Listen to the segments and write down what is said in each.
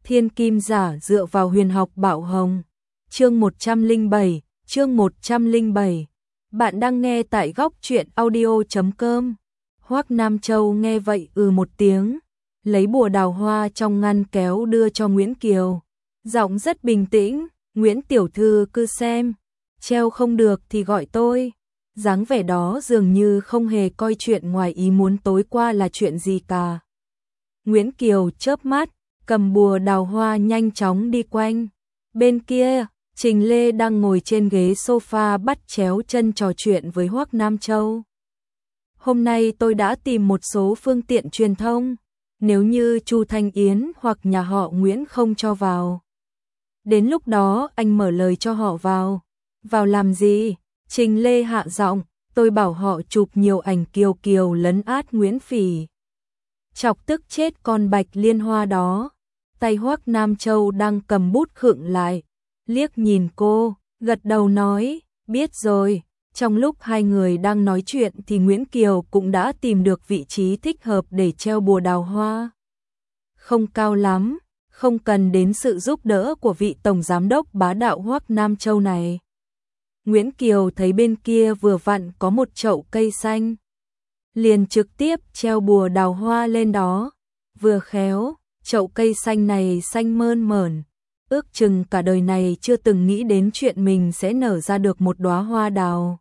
Thiên kim giả dựa vào huyền học bảo hồng. Chương 107. Bạn đang nghe tại góc truyện audio.com. Hoắc Nam Châu nghe vậy một tiếng, lấy bùa đào hoa trong ngăn kéo đưa cho Nguyễn Kiều. Giọng rất bình tĩnh, "Nguyễn tiểu thư cứ xem, treo không được thì gọi tôi." Dáng vẻ đó dường như không hề coi chuyện ngoài ý muốn tối qua là chuyện gì cả. Nguyễn Kiều chớp mắt, cầm bùa đào hoa nhanh chóng đi quanh. Bên kia, Trình Lê đang ngồi trên ghế sofa bắt chéo chân trò chuyện với Hoắc Nam Châu. "Hôm nay tôi đã tìm một số phương tiện truyền thông, nếu như Chu Thanh Yến hoặc nhà họ Nguyễn không cho vào, đến lúc đó anh mở lời cho họ vào." "Vào làm gì?" Trình Lê hạ giọng, "Tôi bảo họ chụp nhiều ảnh Kiều Kiều lấn át Nguyễn Phỉ, chọc tức chết con Bạch Liên Hoa đó." Tay Hoắc Nam Châu đang cầm bút khựng lại, liếc nhìn cô, gật đầu nói, "Biết rồi." Trong lúc hai người đang nói chuyện thì Nguyễn Kiều cũng đã tìm được vị trí thích hợp để treo bùa đào hoa. Không cao lắm, không cần đến sự giúp đỡ của vị tổng giám đốc bá đạo Hoắc Nam Châu này. Nguyễn Kiều thấy bên kia vừa vặn có một chậu cây xanh, liền trực tiếp treo bùa đào hoa lên đó. Vừa khéo, chậu cây xanh này xanh mơn mởn, ước chừng cả đời này chưa từng nghĩ đến chuyện mình sẽ nở ra được một đóa hoa đào.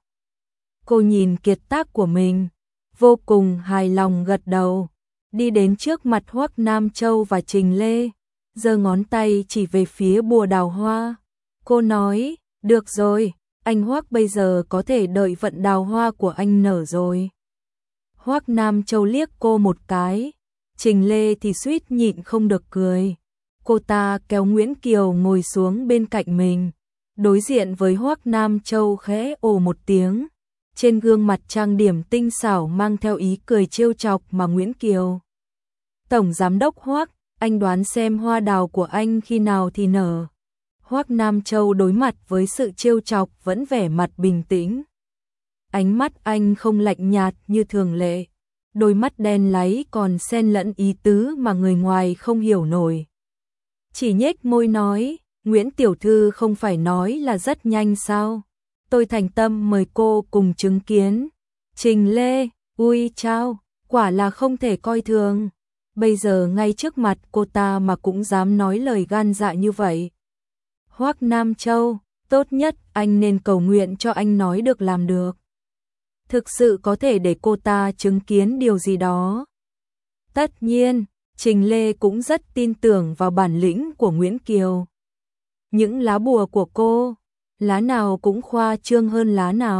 Cô nhìn kiệt tác của mình, vô cùng hài lòng gật đầu, đi đến trước mặt Hoắc Nam Châu và Trình Lê, giơ ngón tay chỉ về phía bùa đào hoa. Cô nói, "Được rồi, anh Hoắc bây giờ có thể đợi vận đào hoa của anh nở rồi." Hoắc Nam Châu liếc cô một cái, Trình Lê thì suýt nhịn không được cười. Cô ta kéo Nguyễn Kiều ngồi xuống bên cạnh mình, đối diện với Hoắc Nam Châu khẽ ồ một tiếng. Trên gương mặt trang điểm tinh xảo mang theo ý cười trêu chọc mà Nguyễn Kiều. "Tổng giám đốc Hoắc, anh đoán xem hoa đào của anh khi nào thì nở." Hoắc Nam Châu đối mặt với sự trêu chọc vẫn vẻ mặt bình tĩnh. Ánh mắt anh không lạnh nhạt như thường lệ, đôi mắt đen láy còn xen lẫn ý tứ mà người ngoài không hiểu nổi. Chỉ nhếch môi nói, "Nguyễn tiểu thư không phải nói là rất nhanh sao? Tôi thành tâm mời cô cùng chứng kiến." Trình Lê, ui chao, quả là không thể coi thường. Bây giờ ngay trước mặt cô ta mà cũng dám nói lời gan dạ như vậy. Hoắc Nam Châu, tốt nhất anh nên cầu nguyện cho anh nói được làm được. Thực sự có thể để cô ta chứng kiến điều gì đó. Tất nhiên, Trình Lê cũng rất tin tưởng vào bản lĩnh của Nguyễn Kiều. Những lá bùa của cô, lá nào cũng khoa trương hơn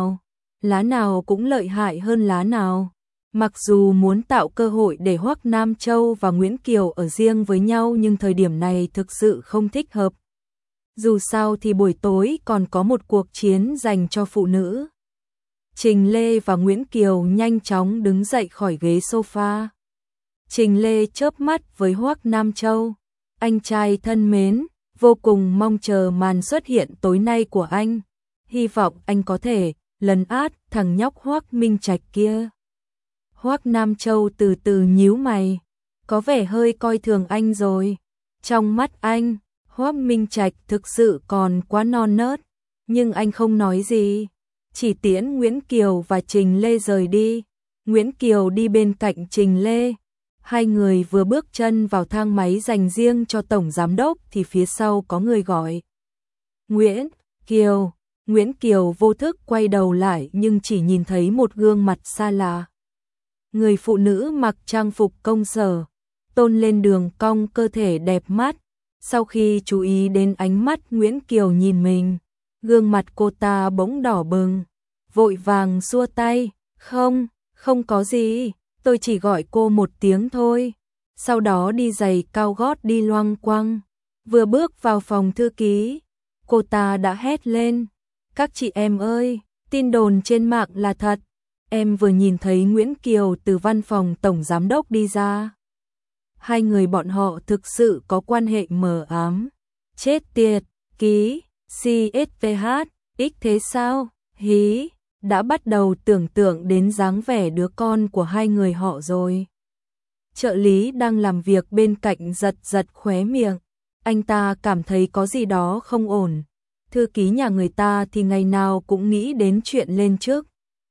lá nào cũng lợi hại hơn lá nào. Mặc dù muốn tạo cơ hội để Hoắc Nam Châu và Nguyễn Kiều ở riêng với nhau nhưng thời điểm này thực sự không thích hợp. Dù sao thì buổi tối còn có một cuộc chiến dành cho phụ nữ. Trình Lê và Nguyễn Kiều nhanh chóng đứng dậy khỏi ghế sofa. Trình Lê chớp mắt với Hoắc Nam Châu, "Anh trai thân mến, vô cùng mong chờ màn xuất hiện tối nay của anh. Hy vọng anh có thể lấn át thằng nhóc Hoắc Minh Trạch kia." Hoắc Nam Châu từ từ nhíu mày, có vẻ hơi coi thường anh rồi. Trong mắt anh, Hoắc Minh Trạch thực sự còn quá non nớt, nhưng anh không nói gì, chỉ tiễn Nguyễn Kiều và Trình Lê rời đi. Nguyễn Kiều đi bên cạnh Trình Lê. Hai người vừa bước chân vào thang máy dành riêng cho tổng giám đốc thì phía sau có người gọi, "Nguyễn Kiều." Nguyễn Kiều vô thức quay đầu lại nhưng chỉ nhìn thấy một gương mặt xa lạ. Người phụ nữ mặc trang phục công sở, tôn lên đường cong cơ thể đẹp mắt. Sau khi chú ý đến ánh mắt Nguyễn Kiều nhìn mình, gương mặt cô ta bỗng đỏ bừng, vội vàng xua tay, không có gì, tôi chỉ gọi cô một tiếng thôi." Sau đó đi giày cao gót đi loang quang. Vừa bước vào phòng thư ký, cô ta đã hét lên, "Các chị em ơi, tin đồn trên mạng là thật. Em vừa nhìn thấy Nguyễn Kiều từ văn phòng tổng giám đốc đi ra. Hai người bọn họ thực sự có quan hệ mờ ám." Chết tiệt, ký, CSVH, X thế sao? Hí, đã bắt đầu tưởng tượng đến dáng vẻ đứa con của hai người họ rồi. Trợ lý đang làm việc bên cạnh giật giật khóe miệng. Anh ta cảm thấy có gì đó không ổn. Thư ký nhà người ta thì ngày nào cũng nghĩ đến chuyện lên chức.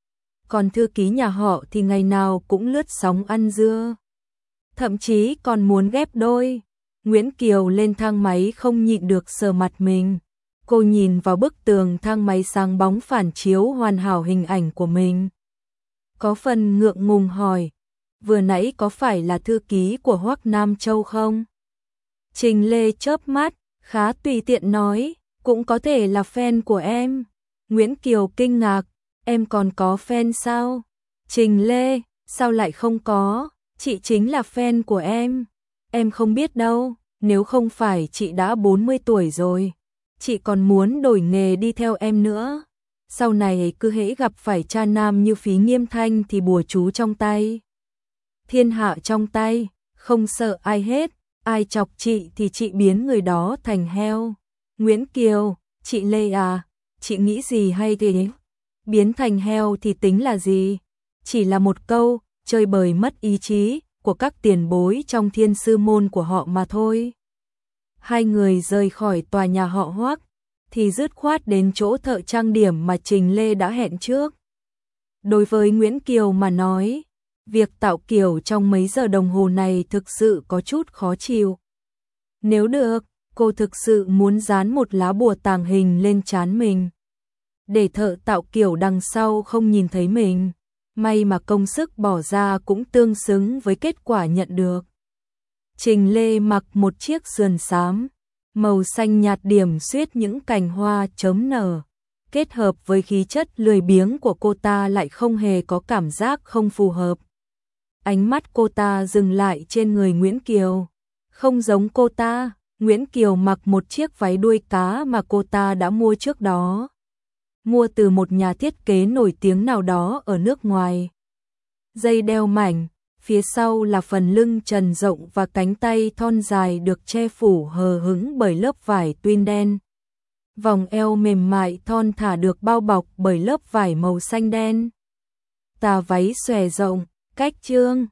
Còn thư ký nhà họ thì ngày nào cũng lướt sóng ăn dưa. Thậm chí còn muốn ghép đôi. Nguyễn Kiều lên thang máy không nhịn được sờ mặt mình. Cô nhìn vào bức tường thang máy sáng bóng phản chiếu hoàn hảo hình ảnh của mình. Có phần ngượng ngùng hỏi, vừa nãy có phải là thư ký của Hoắc Nam Châu không? Trình Lê chớp mắt, khá tùy tiện nói, cũng có thể là fan của em. Nguyễn Kiều kinh ngạc, em còn có fan sao? Trình Lê, sao lại không có? Chị chính là fan của em. Em không biết đâu, nếu không phải chị đã 40 tuổi rồi. Chị còn muốn đổi nghề đi theo em nữa. Sau này cứ hễ gặp phải cha nam như Phí Nghiêm Thanh thì bùa chú trong tay. Thiên hạ trong tay, không sợ ai hết, ai chọc chị thì chị biến người đó thành heo. Nguyễn Kiều, chị Lê à, chị nghĩ gì hay thế? Biến thành heo thì tính là gì? Chỉ là một câu, chơi bời mất ý chí của các tiền bối trong thiên sư môn của họ mà thôi. Hai người rời khỏi tòa nhà họ Hoắc thì dứt khoát đến chỗ thợ trang điểm mà Trình Lê đã hẹn trước. Đối với Nguyễn Kiều mà nói, việc tạo kiểu trong mấy giờ đồng hồ này thực sự có chút khó chịu. Nếu được, cô thực sự muốn dán một lá bùa tàng hình lên trán mình, để thợ tạo kiểu đằng sau không nhìn thấy mình. May mà công sức bỏ ra cũng tương xứng với kết quả nhận được. Trình Lê mặc một chiếc sườn xám, màu xanh nhạt điểm xuyết những cành hoa chớm nở, kết hợp với khí chất lười biếng của cô ta lại không hề có cảm giác không phù hợp. Ánh mắt cô ta dừng lại trên người Nguyễn Kiều. Không giống cô ta, Nguyễn Kiều mặc một chiếc váy đuôi cá mà cô ta đã mua trước đó. Mua từ một nhà thiết kế nổi tiếng nào đó ở nước ngoài. Dây đeo mảnh, phía sau là phần lưng trần rộng và cánh tay thon dài được che phủ hờ hững bởi lớp vải twin đen. Vòng eo mềm mại thon thả được bao bọc bởi lớp vải màu xanh đen. Tà váy xòe rộng, cách chương,